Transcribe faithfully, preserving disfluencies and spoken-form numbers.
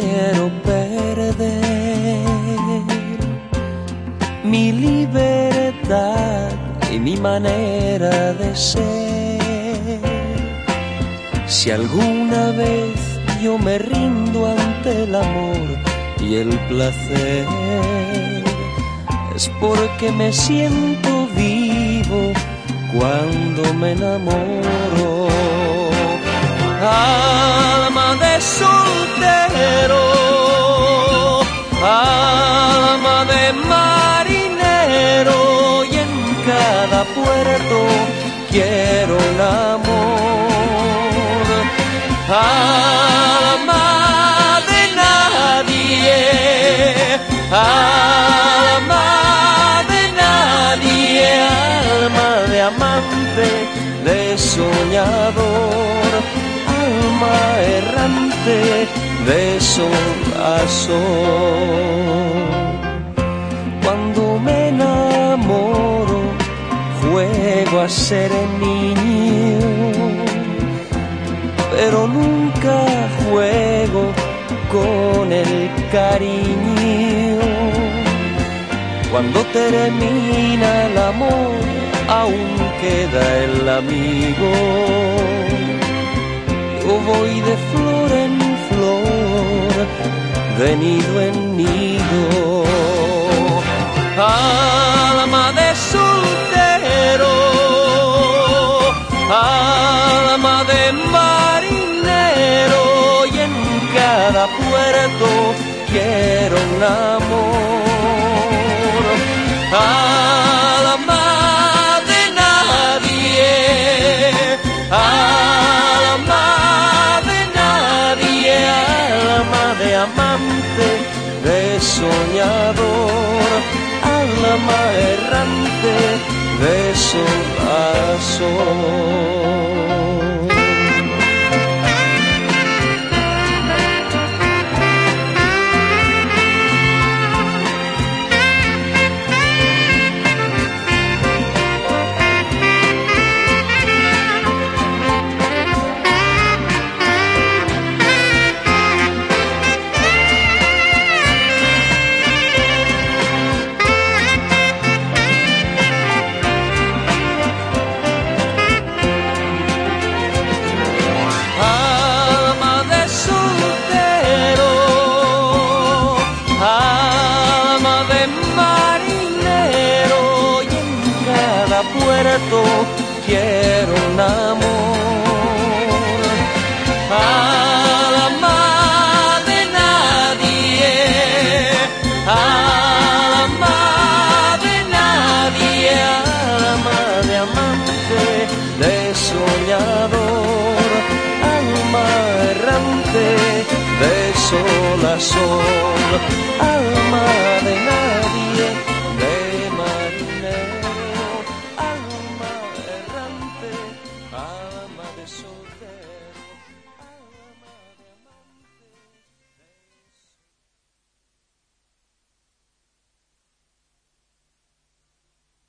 quiero perder mi libertad y mi manera de ser. Si alguna vez yo me rindo ante el amor y el placer, es porque me siento vivo cuando me enamoro. Alma de soltero, alma de marinero, y en cada puerto quiero un amor. Alma de nadie, alma de nadie, alma de amante, de soñador, alma errante, de sol a sol. Cuando me enamoro, juego a ser niño, pero nunca juego con el cariño. Cuando termina el amor, aún queda el amigo. Yo voy de flor en flor, de nido en nido. Alma de soltero, alma de marinero, y en cada puerto quiero un amor. Alma de nadie, alma de nadie, alma de amante, de soñador, alma errante, de sol a sol. Quiero un amor. Alma de nadie, alma de nadie, alma de amante, de soñador, alma errante, de sol a sol, alma